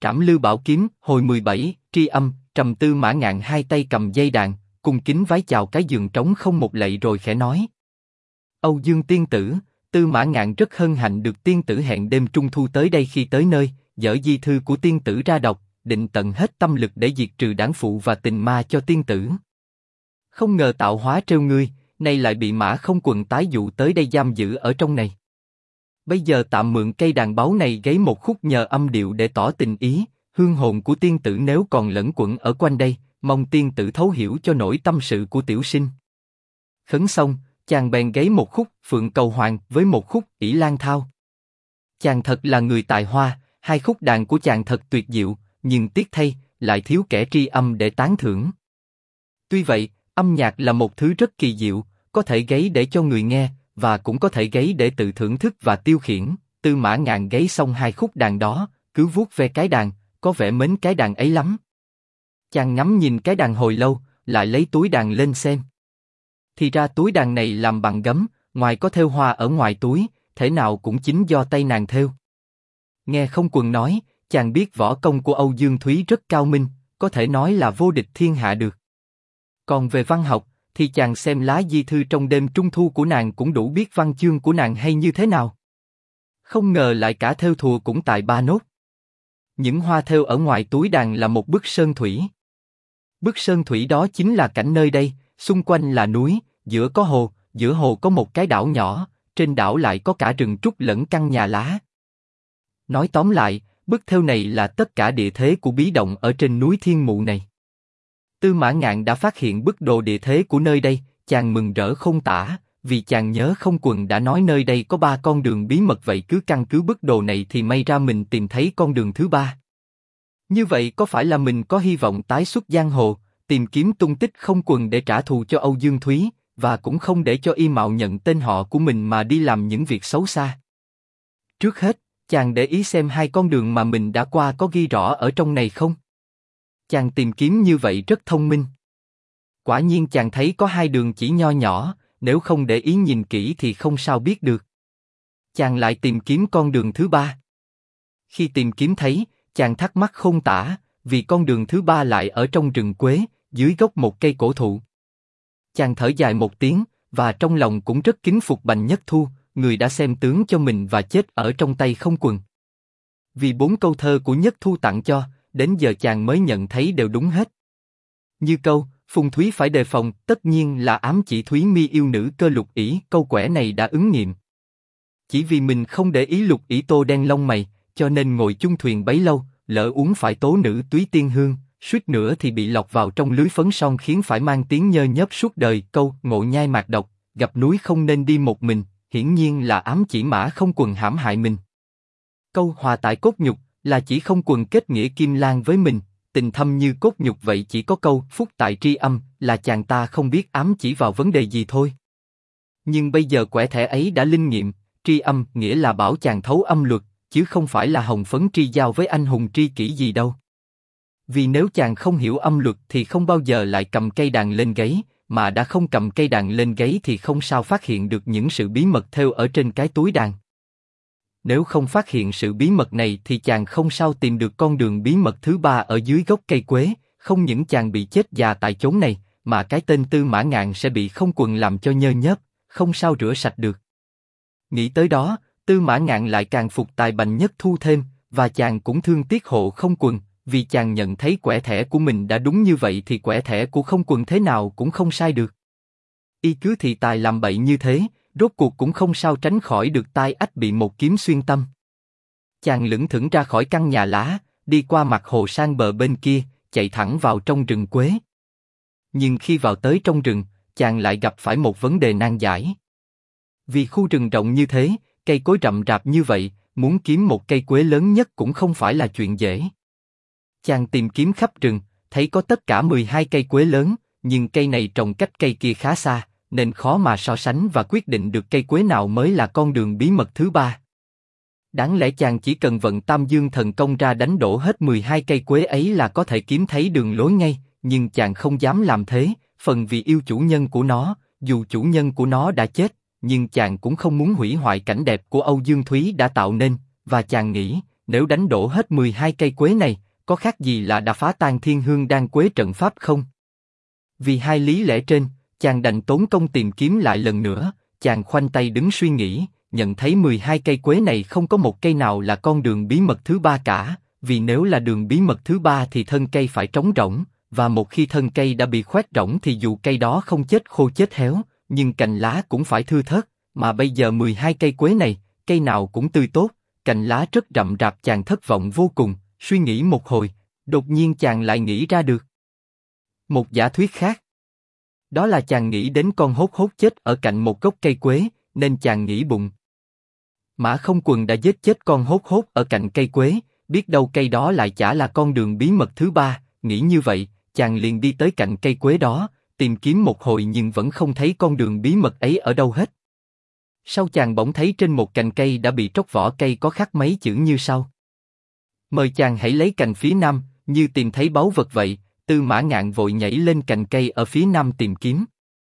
Trảm Lưu Bảo Kiếm, hồi 17, tri âm, trầm Tư Mã Ngạn hai tay cầm dây đàn, cung kính vái chào cái giường trống không một lạy rồi khẽ nói. Âu Dương tiên tử, Tư Mã Ngạn rất hân hạnh được tiên tử hẹn đêm trung thu tới đây, khi tới nơi, dở di thư của tiên tử ra đọc, định tận hết tâm lực để diệt trừ đảng phụ và tình ma cho tiên tử. Không ngờ tạo hóa trêu ngươi, nay lại bị Mã Không Quần tái dụ tới đây giam giữ ở trong này. Bây giờ tạm mượn cây đàn báu này gáy một khúc nhờ âm điệu để tỏ tình ý, hương hồn của tiên tử nếu còn lẫn quẩn ở quanh đây, mong tiên tử thấu hiểu cho nỗi tâm sự của tiểu sinh. Khấn xong, chàng bèn gáy một khúc Phượng Cầu Hoàng với một khúc ỷ Lan Thao. Chàng thật là người tài hoa, hai khúc đàn của chàng thật tuyệt diệu, nhưng tiếc thay, lại thiếu kẻ tri âm để tán thưởng. Tuy vậy, âm nhạc là một thứ rất kỳ diệu, có thể gáy để cho người nghe, và cũng có thể gáy để tự thưởng thức và tiêu khiển. Tư Mã Ngạn gáy xong hai khúc đàn đó, cứ vuốt ve cái đàn, có vẻ mến cái đàn ấy lắm. Chàng ngắm nhìn cái đàn hồi lâu, lại lấy túi đàn lên xem. Thì ra túi đàn này làm bằng gấm, ngoài có thêu hoa ở ngoài túi, thể nào cũng chính do tay nàng thêu. Nghe Không Quần nói, chàng biết võ công của Âu Dương Thúy rất cao minh, có thể nói là vô địch thiên hạ được. Còn về văn học, thì chàng xem lá di thư trong đêm trung thu của nàng cũng đủ biết văn chương của nàng hay như thế nào. Không ngờ lại cả thêu thùa cũng tài ba nốt. Những hoa thêu ở ngoài túi đàn là một bức sơn thủy. Bức sơn thủy đó chính là cảnh nơi đây, xung quanh là núi, giữa có hồ, giữa hồ có một cái đảo nhỏ, trên đảo lại có cả rừng trúc lẫn căn nhà lá. Nói tóm lại, bức thêu này là tất cả địa thế của bí động ở trên núi Thiên Mụ này. Tư Mã Ngạn đã phát hiện bức đồ địa thế của nơi đây, chàng mừng rỡ không tả, vì chàng nhớ Không Quần đã nói nơi đây có 3 con đường bí mật, vậy cứ căn cứ bức đồ này thì may ra mình tìm thấy con đường thứ 3. Như vậy có phải là mình có hy vọng tái xuất giang hồ, tìm kiếm tung tích Không Quần để trả thù cho Âu Dương Thúy, và cũng không để cho y mạo nhận tên họ của mình mà đi làm những việc xấu xa. Trước hết, chàng để ý xem 2 con đường mà mình đã qua có ghi rõ ở trong này không? Chàng tìm kiếm như vậy rất thông minh. Quả nhiên chàng thấy có 2 đường chỉ nho nhỏ, nếu không để ý nhìn kỹ thì không sao biết được. Chàng lại tìm kiếm con đường thứ 3. Khi tìm kiếm thấy, chàng thắc mắc không tả, vì con đường thứ 3 lại ở trong rừng quế, dưới gốc một cây cổ thụ. Chàng thở dài một tiếng, và trong lòng cũng rất kính phục Bành Nhất Thu, người đã xem tướng cho mình và chết ở trong tay Không Quần. Vì 4 câu thơ của Nhất Thu tặng cho, đến giờ chàng mới nhận thấy đều đúng hết. Như câu Phùng Thúy phải đề phòng, tất nhiên là ám chỉ Thúy Mi yêu nữ Cơ Lục Ỷ, câu quẻ này đã ứng nghiệm. Chỉ vì mình không để ý Lục Ỷ tô đen lông mày, cho nên ngồi chung thuyền bấy lâu, lỡ uống phải tố nữ túy tiên hương, suýt nữa thì bị lọt vào trong lưới phấn son khiến phải mang tiếng nhơ nhớp suốt đời. Câu Ngộ nhai mạc độc, gặp núi không nên đi một mình, hiển nhiên là ám chỉ Mã Không Quần hãm hại mình. Câu Hòa tại cốt nhục là chỉ Không Quần kết nghĩa Kim Lan với mình, tình thâm như cốt nhục, vậy chỉ có câu Phúc tại tri âm là chàng ta không biết ám chỉ vào vấn đề gì thôi. Nhưng bây giờ quẻ thẻ ấy đã linh nghiệm, tri âm nghĩa là bảo chàng thấu âm luật, chứ không phải là hồng phấn tri giao với anh hùng tri kỷ gì đâu. Vì nếu chàng không hiểu âm luật thì không bao giờ lại cầm cây đàn lên gáy, mà đã không cầm cây đàn lên gáy thì không sao phát hiện được những sự bí mật thêu ở trên cái túi đàn. Nếu không phát hiện sự bí mật này thì chàng không sao tìm được con đường bí mật thứ 3 ở dưới gốc cây quế, không những chàng bị chết già tại chốn này, mà cái tên Tư Mã Ngạn sẽ bị Không Quần làm cho nhơ nhớp, không sao rửa sạch được. Nghĩ tới đó, Tư Mã Ngạn lại càng phục tài Bành Nhất Thu thêm, và chàng cũng thương tiếc hộ Không Quần, vì chàng nhận thấy quẻ thẻ của mình đã đúng như vậy thì quẻ thẻ của Không Quần thế nào cũng không sai được. Y cứ thị tài làm bậy như thế, rốt cuộc cũng không sao tránh khỏi được tai ách bị một kiếm xuyên tâm. Chàng lững thững ra khỏi căn nhà lá, đi qua mặt hồ sang bờ bên kia, chạy thẳng vào trong rừng quế. Nhưng khi vào tới trong rừng, chàng lại gặp phải một vấn đề nan giải. Vì khu rừng rộng như thế, cây cối rậm rạp như vậy, muốn kiếm một cây quế lớn nhất cũng không phải là chuyện dễ. Chàng tìm kiếm khắp rừng, thấy có tất cả 12 cây quế lớn, nhưng cây này trồng cách cây kia khá xa, nên khó mà so sánh và quyết định được cây quế nào mới là con đường bí mật thứ 3. Đáng lẽ chàng chỉ cần vận Tam Dương thần công ra đánh đổ hết 12 cây quế ấy là có thể kiếm thấy đường lối ngay, nhưng chàng không dám làm thế, phần vì yêu chủ nhân của nó, dù chủ nhân của nó đã chết, nhưng chàng cũng không muốn hủy hoại cảnh đẹp của Âu Dương Thúy đã tạo nên, và chàng nghĩ, nếu đánh đổ hết 12 cây quế này, có khác gì là đã phá tan Thiên Hương Đan Quế trận pháp không? Vì hai lý lẽ trên, chàng đành tốn công tìm kiếm lại lần nữa. Chàng khoanh tay đứng suy nghĩ, nhận thấy 12 cây quế này không có một cây nào là con đường bí mật thứ ba cả. Vì nếu là đường bí mật thứ ba thì thân cây phải trống rỗng, và một khi thân cây đã bị khoét rỗng thì dù cây đó không chết khô chết héo, nhưng cành lá cũng phải thưa thớt. Mà bây giờ 12 cây quế này, cây nào cũng tươi tốt, cành lá rất rậm rạp. Chàng thất vọng vô cùng, suy nghĩ một hồi, đột nhiên chàng lại nghĩ ra được một giả thuyết khác. Đó là chàng nghĩ đến con hốt hốt chết ở cạnh một gốc cây quế, nên chàng nghĩ bụng. Mã Không Quần đã giết chết con hốt hốt ở cạnh cây quế, biết đâu cây đó lại chả là con đường bí mật thứ ba. Nghĩ như vậy, chàng liền đi tới cạnh cây quế đó, tìm kiếm một hồi nhưng vẫn không thấy con đường bí mật ấy ở đâu hết. Sau chàng bỗng thấy trên một cành cây đã bị tróc vỏ cây có khắc mấy chữ như sau: mời chàng hãy lấy cành phía nam, như tìm thấy báu vật vậy. Tư Mã Ngạn vội nhảy lên cành cây ở phía nam tìm kiếm.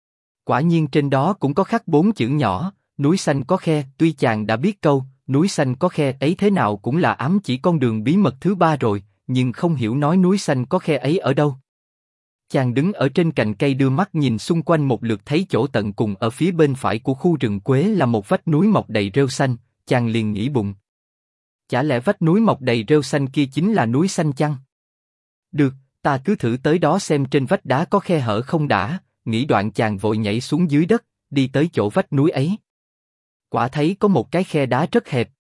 Quả nhiên trên đó cũng có khắc 4 chữ nhỏ: núi xanh có khe. Tuy chàng đã biết câu núi xanh có khe ấy thế nào cũng là ám chỉ con đường bí mật thứ ba rồi, nhưng không hiểu nói núi xanh có khe ấy ở đâu. Chàng đứng ở trên cành cây đưa mắt nhìn xung quanh một lượt, thấy chỗ tận cùng ở phía bên phải của khu rừng quế là một vách núi mọc đầy rêu xanh. Chàng liền nghĩ bụng, chả lẽ vách núi mọc đầy rêu xanh kia chính là núi xanh chăng? Được, ta cứ thử tới đó xem trên vách đá có khe hở không đã. Nghĩ đoạn chàng vội nhảy xuống dưới đất, đi tới chỗ vách núi ấy. Quả thấy có một cái khe đá rất hẹp.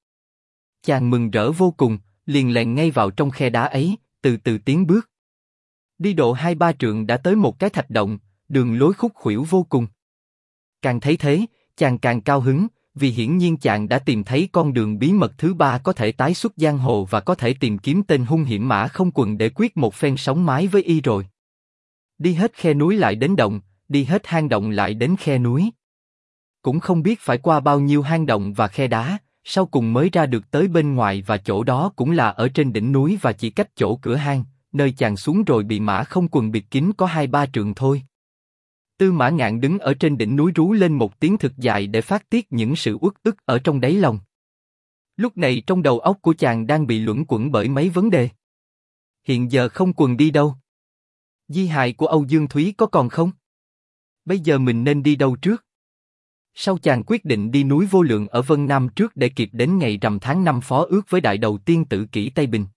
Chàng mừng rỡ vô cùng, liền lèn ngay vào trong khe đá ấy, từ từ tiến bước. Đi độ 2-3 trượng đã tới một cái thạch động, đường lối khúc khuỷu vô cùng. Càng thấy thế, chàng càng cao hứng, vì hiển nhiên chàng đã tìm thấy con đường bí mật thứ ba có thể tái xuất giang hồ và có thể tìm kiếm tên hung hiểm Mã Không Quần để quyết một phen sóng mái với y rồi. Đi hết khe núi lại đến động, đi hết hang động lại đến khe núi. Cũng không biết phải qua bao nhiêu hang động và khe đá, sau cùng mới ra được tới bên ngoài, và chỗ đó cũng là ở trên đỉnh núi và chỉ cách chỗ cửa hang, nơi chàng xuống rồi bị Mã Không Quần bịt kín có 2-3 trượng thôi. Tư Mã Ngạn đứng ở trên đỉnh núi rú lên một tiếng thực dài để phát tiết những sự uất ức ở trong đáy lòng. Lúc này trong đầu óc của chàng đang bị luẩn quẩn bởi mấy vấn đề. Hiện giờ Không Quần đi đâu? Di hài của Âu Dương Thúy có còn không? Bây giờ mình nên đi đâu trước? Sau chàng quyết định đi núi Vô Lượng ở Vân Nam trước để kịp đến ngày rằm tháng 5 phó ước với đại đầu tiên Tử Kỷ Tây Bình.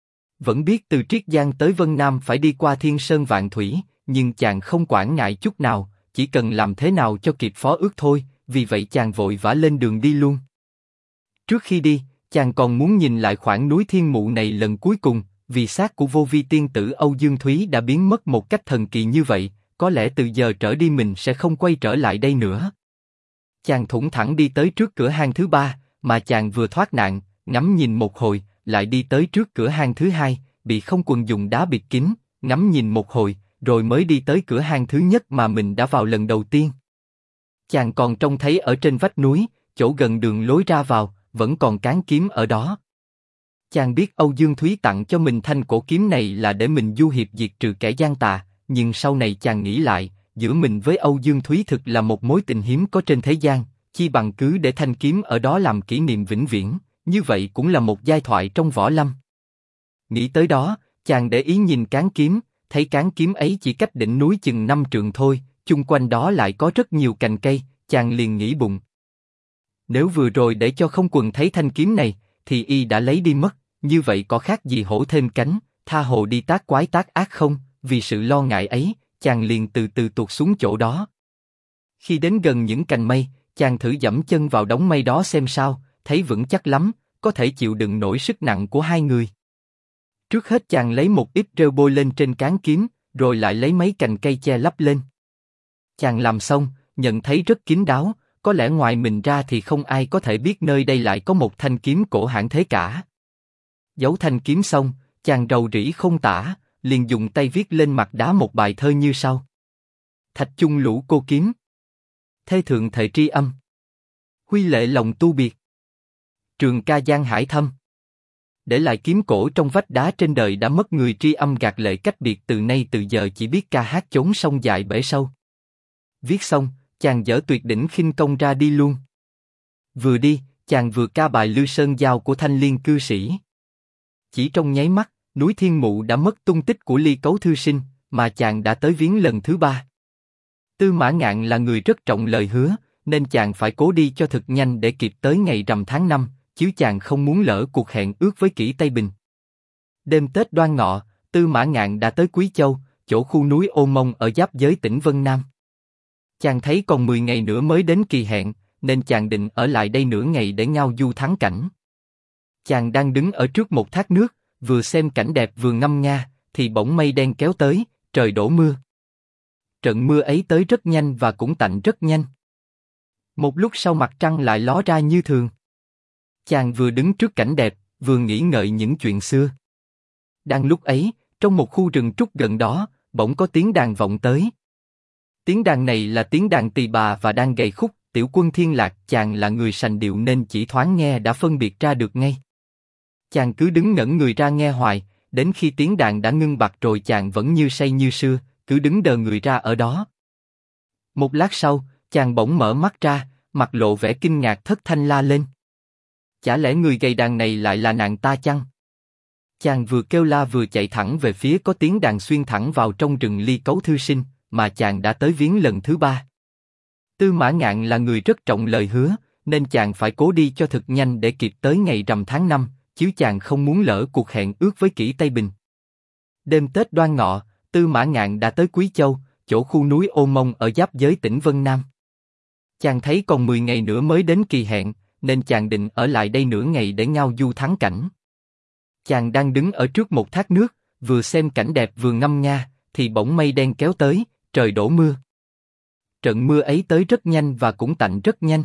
Vẫn biết từ Triết Giang tới Vân Nam phải đi qua Thiên Sơn Vạn Thủy, nhưng chàng không quản ngại chút nào, chỉ cần làm thế nào cho kịp phó ước thôi, vì vậy chàng vội vã lên đường đi luôn. Trước khi đi, chàng còn muốn nhìn lại khoảng núi Thiên Mụ này lần cuối cùng, vì xác của vô vi tiên tử Âu Dương Thúy đã biến mất một cách thần kỳ như vậy, có lẽ từ giờ trở đi mình sẽ không quay trở lại đây nữa. Chàng thủng thẳng đi tới trước cửa hang thứ ba, mà chàng vừa thoát nạn, ngắm nhìn một hồi, lại đi tới trước cửa hang thứ hai, bị Không Quần dùng đá bịt kín, ngắm nhìn một hồi, rồi mới đi tới cửa hang thứ nhất mà mình đã vào lần đầu tiên. Chàng còn trông thấy ở trên vách núi, chỗ gần đường lối ra vào, vẫn còn cán kiếm ở đó. Chàng biết Âu Dương Thúy tặng cho mình thanh cổ kiếm này là để mình du hiệp diệt trừ kẻ gian tà, nhưng sau này chàng nghĩ lại, giữa mình với Âu Dương Thúy thực là một mối tình hiếm có trên thế gian, chi bằng cứ để thanh kiếm ở đó làm kỷ niệm vĩnh viễn, như vậy cũng là một giai thoại trong võ lâm. Nghĩ tới đó, chàng để ý nhìn cán kiếm, thấy cán kiếm ấy chỉ cách đỉnh núi chừng 5 trượng thôi, chung quanh đó lại có rất nhiều cành cây, chàng liền nghĩ bụng. Nếu vừa rồi để cho Không Quần thấy thanh kiếm này, thì y đã lấy đi mất, như vậy có khác gì hổ thêm cánh, tha hồ đi tác quái tác ác không? Vì sự lo ngại ấy, chàng liền từ từ tuột xuống chỗ đó. Khi đến gần những cành mây, chàng thử giẫm chân vào đống mây đó xem sao, thấy vững chắc lắm, có thể chịu đựng nổi sức nặng của hai người. Trước hết chàng lấy một ít rêu bôi lên trên cán kiếm, rồi lại lấy mấy cành cây che lấp lên. Chàng làm xong, nhận thấy rất kín đáo, có lẽ ngoài mình ra thì không ai có thể biết nơi đây lại có một thanh kiếm cổ hãn thế cả. Giấu thanh kiếm xong, chàng rầu rĩ không tả, liền dùng tay viết lên mặt đá một bài thơ như sau: Thạch chung lũ cô kiếm, thê thượng thời tri âm, huy lệ lòng tu biệt, trường ca giang hải thâm. Để lại kiếm cổ trong vách đá trên đời đã mất người tri âm gạt lệ cách biệt, từ nay từ giờ chỉ biết ca hát chốn sông dài bể sâu. Viết xong, chàng dở tuyệt đỉnh khinh công ra đi luôn. Vừa đi, chàng vừa ca bài Lư Sơn Giao của Thanh Liên cư sĩ. Chỉ trong nháy mắt, núi Thiên Mụ đã mất tung tích của Ly Cấu Thư Sinh, mà chàng đã tới viếng lần thứ 3. Tư Mã Ngạn là người rất trọng lời hứa, nên chàng phải cố đi cho thật nhanh để kịp tới ngày rằm tháng 5, chứ chàng không muốn lỡ cuộc hẹn ước với Kỷ Tây Bình. Đêm Tết Đoan Ngọ, Tư Mã Ngạn đã tới Quý Châu, chỗ khu núi Ô Mông ở giáp giới tỉnh Vân Nam. Chàng thấy còn 10 ngày nữa mới đến kỳ hẹn, nên chàng định ở lại đây nửa ngày để ngao du thắng cảnh. Chàng đang đứng ở trước một thác nước, vừa xem cảnh đẹp vừa ngâm nga, thì bỗng mây đen kéo tới, trời đổ mưa. Trận mưa ấy tới rất nhanh và cũng tạnh rất nhanh. Một lúc sau mặt trăng lại ló ra như thường. Chàng vừa đứng trước cảnh đẹp, vừa nghĩ ngợi những chuyện xưa. Đang lúc ấy, trong một khu rừng trúc gần đó, bỗng có tiếng đàn vọng tới. Tiếng đàn này là tiếng đàn tỳ bà và đang gầy khúc. Tiểu Quân Thiên Lạc, chàng là người sành điệu nên chỉ thoáng nghe đã phân biệt ra được ngay. Chàng cứ đứng ngẩn người ra nghe hoài, đến khi tiếng đàn đã ngưng bặt rồi chàng vẫn như say như sưa, cứ đứng đờ người ra ở đó. Một lát sau, chàng bỗng mở mắt ra, mặt lộ vẻ kinh ngạc thất thanh la lên. Chả lẽ người gầy đàn này lại là nàng ta chăng? Chàng vừa kêu la vừa chạy thẳng về phía có tiếng đàn xuyên thẳng vào trong rừng Ly Cấu Thư Sinh, mà chàng đã tới viếng lần thứ 3. Tư Mã Ngạn là người rất trọng lời hứa, nên chàng phải cố đi cho thật nhanh để kịp tới ngày rằm tháng 5, chứ chàng không muốn lỡ cuộc hẹn ước với Kỷ Tây Bình. Đêm Tết Đoan Ngọ, Tư Mã Ngạn đã tới Quý Châu, chỗ khu núi Ô Mông ở giáp giới tỉnh Vân Nam. Chàng thấy còn 10 ngày nữa mới đến kỳ hẹn, nên chàng định ở lại đây nửa ngày để ngao du thắng cảnh. Chàng đang đứng ở trước một thác nước, vừa xem cảnh đẹp vừa ngâm nga, thì bỗng mây đen kéo tới, trời đổ mưa. Trận mưa ấy tới rất nhanh và cũng tạnh rất nhanh.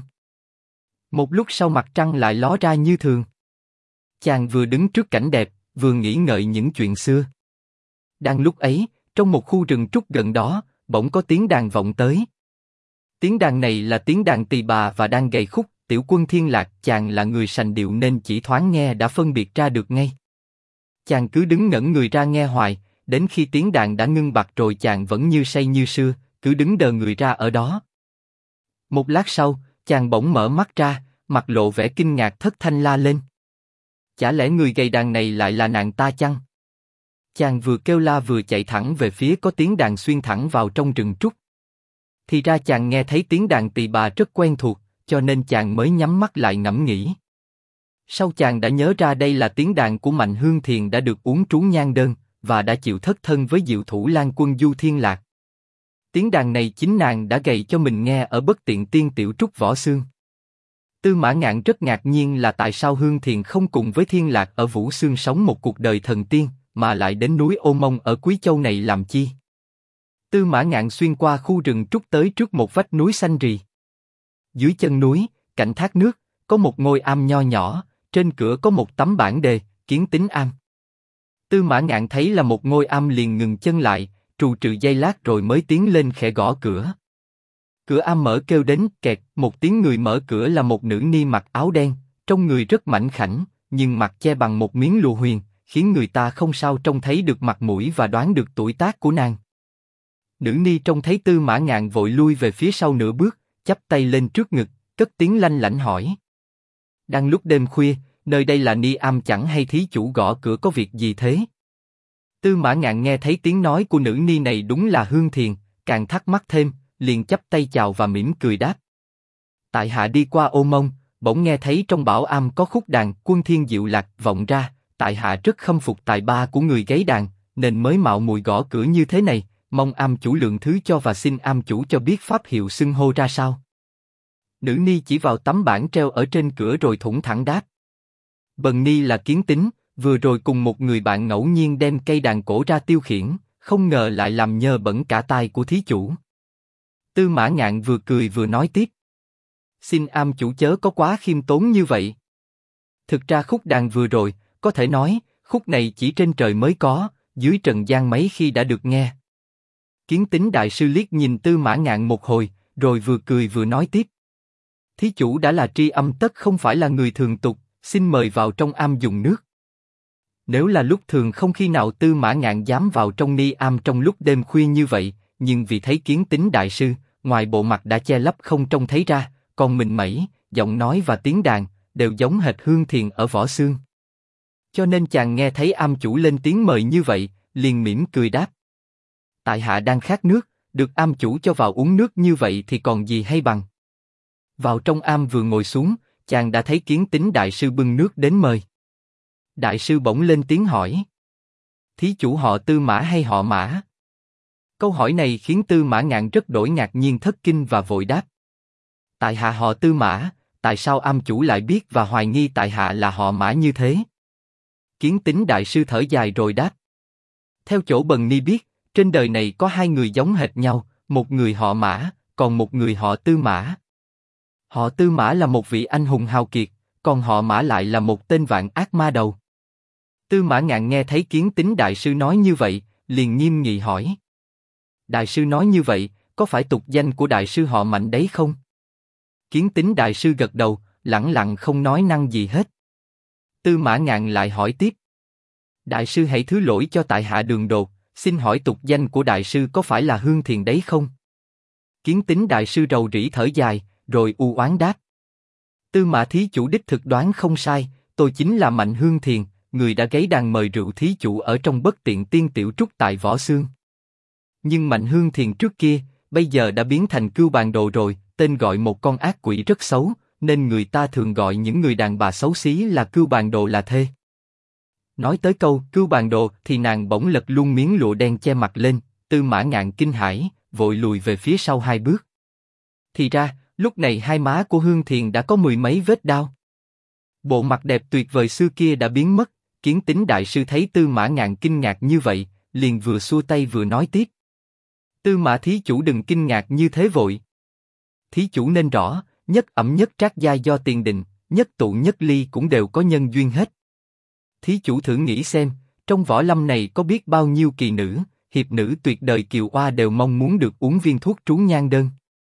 Một lúc sau mặt trăng lại ló ra như thường. Chàng vừa đứng trước cảnh đẹp, vừa nghĩ ngợi những chuyện xưa. Đang lúc ấy, trong một khu rừng trúc gần đó, bỗng có tiếng đàn vọng tới. Tiếng đàn này là tiếng đàn tỳ bà và đang gầy khúc. Tiểu Quân Thiên Lạc, chàng là người sành điệu nên chỉ thoáng nghe đã phân biệt ra được ngay. Chàng cứ đứng ngẩn người ra nghe hoài, đến khi tiếng đàn đã ngưng bặt rồi chàng vẫn như say như sưa, cứ đứng đờ người ra ở đó. Một lát sau, chàng bỗng mở mắt ra, mặt lộ vẻ kinh ngạc thất thanh la lên. Chả lẽ người gầy đàn này lại là nàng ta chăng? Chàng vừa kêu la vừa chạy thẳng về phía có tiếng đàn xuyên thẳng vào trong rừng trúc. Thì ra chàng nghe thấy tiếng đàn tỳ bà rất quen thuộc, cho nên chàng mới nhắm mắt lại ngẫm nghĩ. Sau chàng đã nhớ ra đây là tiếng đàn của Mạnh Hương Thiền đã được uống trú nhang đơn, và đã chịu thất thân với Diệu Thủ Lan Quân Du Thiên Lạc. Tiếng đàn này chính nàng đã gầy cho mình nghe ở Bất Tiện Tiên Tiểu Trúc Võ Xương. Tư Mã Ngạn rất ngạc nhiên là tại sao Hương Thiền không cùng với Thiên Lạc ở Vũ Xương sống một cuộc đời thần tiên, mà lại đến núi Ô Mông ở Quý Châu này làm chi? Tư Mã Ngạn xuyên qua khu rừng trúc tới trước một vách núi xanh rì. Dưới chân núi, cạnh thác nước, có một ngôi am nho nhỏ, trên cửa có một tấm bảng đề, Kiến Tính Am. Tư Mã Ngạn thấy là một ngôi am liền ngừng chân lại, trù trừ giây lát rồi mới tiến lên khẽ gõ cửa. Cửa am mở kêu đến kẹt, một tiếng người mở cửa là một nữ ni mặc áo đen, trong người rất mảnh khảnh, nhưng mặt che bằng một miếng lụa huyền, khiến người ta không sao trông thấy được mặt mũi và đoán được tuổi tác của nàng. Nữ ni trông thấy Tư Mã Ngạn vội lui về phía sau nửa bước, chắp tay lên trước ngực, cất tiếng lanh lảnh hỏi. Đang lúc đêm khuya, nơi đây là ni am chẳng hay thí chủ gõ cửa có việc gì thế? Tư Mã Ngạn nghe thấy tiếng nói của nữ ni này đúng là Hương Thiền, càng thắc mắc thêm, liền chắp tay chào và mỉm cười đáp. Tại hạ đi qua Ô Mông, bỗng nghe thấy trong bảo am có khúc đàn Quân Thiên Diệu Lạc vọng ra, tại hạ rất khâm phục tài ba của người gáy đàn, nên mới mạo muội gõ cửa như thế này, mong am chủ lượng thứ cho và xin am chủ cho biết pháp hiệu xưng hô ra sao. Nữ ni chỉ vào tấm bảng treo ở trên cửa rồi thủng thẳng đáp. Bần ni là Kiến Tính, vừa rồi cùng một người bạn ngẫu nhiên đem cây đàn cổ ra tiêu khiển, không ngờ lại làm nhơ bẩn cả tai của thí chủ. Tư Mã Ngạn vừa cười vừa nói tiếp. Xin am chủ chớ có quá khiêm tốn như vậy. Thực ra khúc đàn vừa rồi, có thể nói, khúc này chỉ trên trời mới có, dưới trần gian mấy khi đã được nghe. Kiến Tính đại sư liếc nhìn Tư Mã Ngạn một hồi, rồi vừa cười vừa nói tiếp. Thí chủ đã là tri âm tất không phải là người thường tục, xin mời vào trong am dùng nước. Nếu là lúc thường không khi nào Tư Mã Ngạn dám vào trong ni am trong lúc đêm khuya như vậy, nhưng vì thấy Kiến Tính đại sư, ngoài bộ mặt đã che lấp không trông thấy ra, còn mình mẩy, giọng nói và tiếng đàn đều giống hệt Hương Thiền ở Võ Xương. Cho nên chàng nghe thấy am chủ lên tiếng mời như vậy, liền mỉm cười đáp. Tại hạ đang khát nước, được am chủ cho vào uống nước như vậy thì còn gì hay bằng. Vào trong am vừa ngồi xuống, chàng đã thấy Kiến Tính đại sư bưng nước đến mời. Đại sư bỗng lên tiếng hỏi. Thí chủ họ Tư Mã hay họ Mã? Câu hỏi này khiến Tư Mã Ngạn rất đổi ngạc nhiên thất kinh và vội đáp. Tại hạ họ Tư Mã, tại sao am chủ lại biết và hoài nghi tại hạ là họ Mã như thế? Kiến Tính đại sư thở dài rồi đáp. Theo chỗ Bần Ni biết, trên đời này có hai người giống hệt nhau, một người họ Mã, còn một người họ Tư Mã. Họ Tư Mã là một vị anh hùng hào kiệt, còn họ Mã lại là một tên vạn ác ma đầu. Tư Mã Ngạn nghe thấy Kiến Tính đại sư nói như vậy, liền nghiêm nghị hỏi. Đại sư nói như vậy, có phải tục danh của đại sư họ Mạnh đấy không? Kiến Tính đại sư gật đầu, lẳng lặng không nói năng gì hết. Tư Mã Ngạn lại hỏi tiếp. Đại sư hãy thứ lỗi cho tại hạ đường đột, xin hỏi tục danh của đại sư có phải là Hương Thiền đấy không? Kiến Tính đại sư rầu rĩ thở dài, rồi u oán đáp. Tư Mã thí chủ đích thực đoán không sai, tôi chính là Mạnh Hương Thiền, người đã gáy đàn mời rượu thí chủ ở trong Bất Tiện Tiên Tiểu Trúc tại Võ Xương. Nhưng Mạnh Hương Thiền trước kia, bây giờ đã biến thành Cưu Bàn Đồ rồi, tên gọi một con ác quỷ rất xấu, nên người ta thường gọi những người đàn bà xấu xí là Cưu Bàn Đồ là thê. Nói tới câu Cưu Bàn Đồ thì nàng bỗng lật luôn miếng lụa đen che mặt lên, Tư Mã Ngạn kinh hãi, vội lùi về phía sau 2 bước. Thì ra, lúc này hai má của Hương Thiền đã có 10 mấy vết đao. Bộ mặt đẹp tuyệt vời xưa kia đã biến mất. Kiến Tính đại sư thấy Tư Mã Ngạn kinh ngạc như vậy, liền vừa xua tay vừa nói tiếp. Tư Mã thí chủ đừng kinh ngạc như thế vội. Thí chủ nên rõ, nhất ẩm nhất trác gia do tiền định, nhất tụ nhất ly cũng đều có nhân duyên hết. Thí chủ thử nghĩ xem, trong võ lâm này có biết bao nhiêu kỳ nữ, hiệp nữ tuyệt đời kiều oa đều mong muốn được uống viên thuốc trú nhan đơn.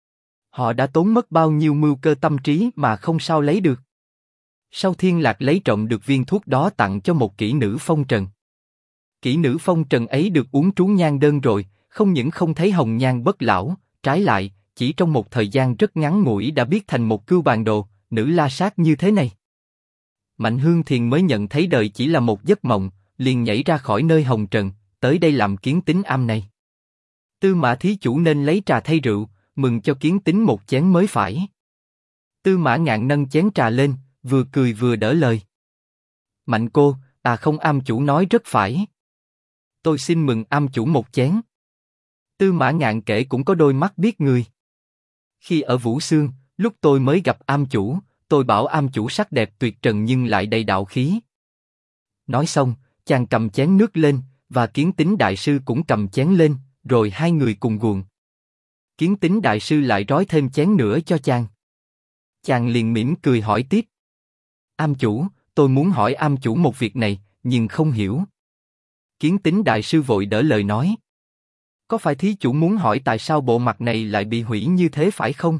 Họ đã tốn mất bao nhiêu mưu cơ tâm trí mà không sao lấy được. Sau Thiên Lạc lấy trộm được viên thuốc đó tặng cho một kỹ nữ phong trần. Kỹ nữ phong trần ấy được uống trú nhan đơn rồi, không những không thấy hồng nhan bất lão, trái lại, chỉ trong một thời gian rất ngắn ngủi đã biết thành một Cưu Bàn Đồ, nữ la sát như thế này. Mạnh Hương Thiền mới nhận thấy đời chỉ là một giấc mộng, liền nhảy ra khỏi nơi hồng trần, tới đây làm Kiến Tính am này. Tư Mã thí chủ nên lấy trà thay rượu, mừng cho Kiến Tính một chén mới phải. Tư Mã Ngạn nâng chén trà lên, vừa cười vừa đỡ lời. Mạnh cô, không am chủ nói rất phải. Tôi xin mừng am chủ một chén. Tư Mã Ngạn kể cũng có đôi mắt biết người. Khi ở Vũ Xương, lúc tôi mới gặp am chủ, tôi bảo am chủ sắc đẹp tuyệt trần nhưng lại đầy đạo khí. Nói xong, chàng cầm chén nước lên, và Kiến Tính đại sư cũng cầm chén lên, rồi hai người cùng guồng. Kiến Tính đại sư lại rói thêm chén nữa cho chàng. Chàng liền mỉm cười hỏi tiếp. Am chủ, tôi muốn hỏi am chủ một việc này, nhưng không hiểu. Kiến Tính đại sư vội đỡ lời nói. Có phải thí chủ muốn hỏi tại sao bộ mặt này lại bị hủy như thế phải không?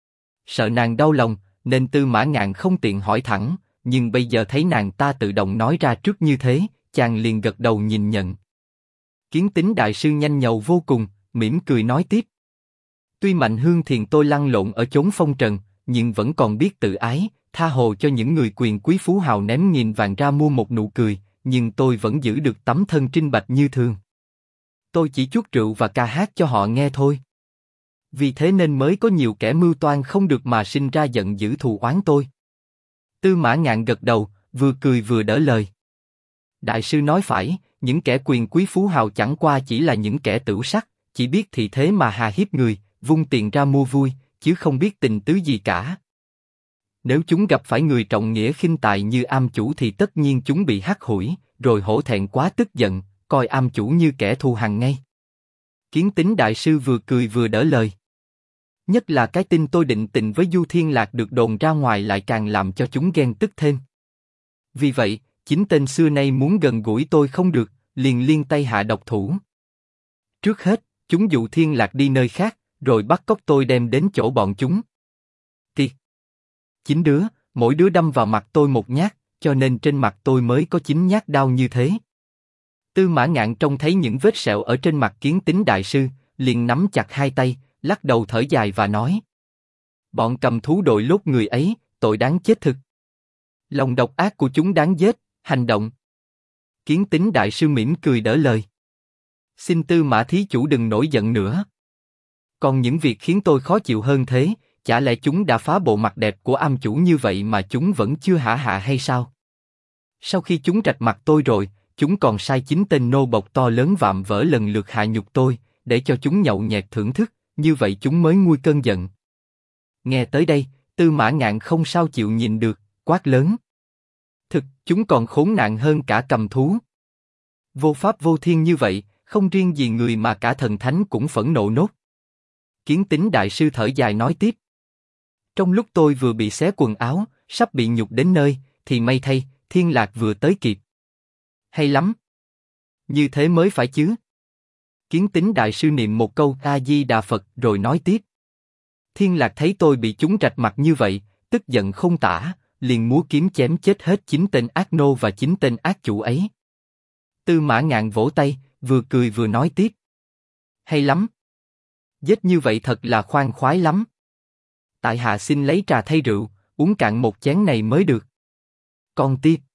Sợ nàng đau lòng, nên Tư Mã Ngạn không tiện hỏi thẳng, nhưng bây giờ thấy nàng ta tự động nói ra trước như thế, chàng liền gật đầu nhìn nhận. Kiến Tính đại sư nhanh nhậu vô cùng, mỉm cười nói tiếp. Tuy Mạnh Hương Thiền tôi lăn lộn ở chốn phong trần, nhưng vẫn còn biết tự ái, tha hồ cho những người quyền quý phú hào ném nghìn vàng ra mua một nụ cười, nhưng tôi vẫn giữ được tấm thân trinh bạch như thường. Tôi chỉ chuốt rượu và ca hát cho họ nghe thôi. Vì thế nên mới có nhiều kẻ mưu toan không được mà sinh ra giận dữ thù oán tôi. Tư Mã Ngạn gật đầu, vừa cười vừa đỡ lời. Đại sư nói phải, những kẻ quyền quý phú hào chẳng qua chỉ là những kẻ tửu sắc, chỉ biết thị thế mà hà hiếp người, vung tiền ra mua vui, chứ không biết tình tứ gì cả. Nếu chúng gặp phải người trọng nghĩa khinh tài như am chủ thì tất nhiên chúng bị hắt hủi, rồi hổ thẹn quá tức giận, coi am chủ như kẻ thù hằn ngay. Kiến Tính đại sư vừa cười vừa đỡ lời. Nhất là cái tin tôi định tình với Du Thiên Lạc được đồn ra ngoài lại càng làm cho chúng ghen tức thêm. Vì vậy, chính tên xưa nay muốn gần gũi tôi không được, liền liên tay hạ độc thủ. Trước hết, chúng dụ Thiên Lạc đi nơi khác, rồi bắt cóc tôi đem đến chỗ bọn chúng. Tiệt! 9 đứa, mỗi đứa đâm vào mặt tôi một nhát, cho nên trên mặt tôi mới có 9 nhát đau như thế. Tư Mã Ngạn trông thấy những vết sẹo ở trên mặt Kiến Tính đại sư, liền nắm chặt hai tay, lắc đầu thở dài và nói: bọn cầm thú đội lốt người ấy, tội đáng chết thực. Lòng độc ác của chúng đáng giết, Hành động. Kiến Tính đại sư mỉm cười đỡ lời. Xin Tư Mã thí chủ đừng nổi giận nữa. Còn những việc khiến tôi khó chịu hơn thế, chả lẽ chúng đã phá bộ mặt đẹp của am chủ như vậy mà chúng vẫn chưa hả hạ hay sao? Sau khi chúng rạch mặt tôi rồi, chúng còn sai 9 tên nô bộc to lớn vạm vỡ lần lượt hạ nhục tôi, để cho chúng nhậu nhẹt thưởng thức, như vậy chúng mới nguôi cơn giận. Nghe tới đây, Tư Mã Ngạn không sao chịu nhìn được, quát lớn. Thực, chúng còn khốn nạn hơn cả cầm thú. Vô pháp vô thiên như vậy, không riêng gì người mà cả thần thánh cũng phẫn nộ nốt. Kiến Tính đại sư thở dài nói tiếp. Trong lúc tôi vừa bị xé quần áo, sắp bị nhục đến nơi, thì may thay, Thiên Lạc vừa tới kịp. Hay lắm. Như thế mới phải chứ. Kiến Tính đại sư niệm một câu A Di Đà Phật rồi nói tiếp. Thiên Lạc thấy tôi bị chúng rạch mặt như vậy, tức giận không tả, liền múa kiếm chém chết hết 9 tên ác nô và 9 tên ác chủ ấy. Tư Mã Ngạn vỗ tay, vừa cười vừa nói tiếp. Hay lắm. Giết như vậy thật là khoan khoái lắm. Tại hạ xin lấy trà thay rượu, uống cạn một chén này mới được. Còn tiếp.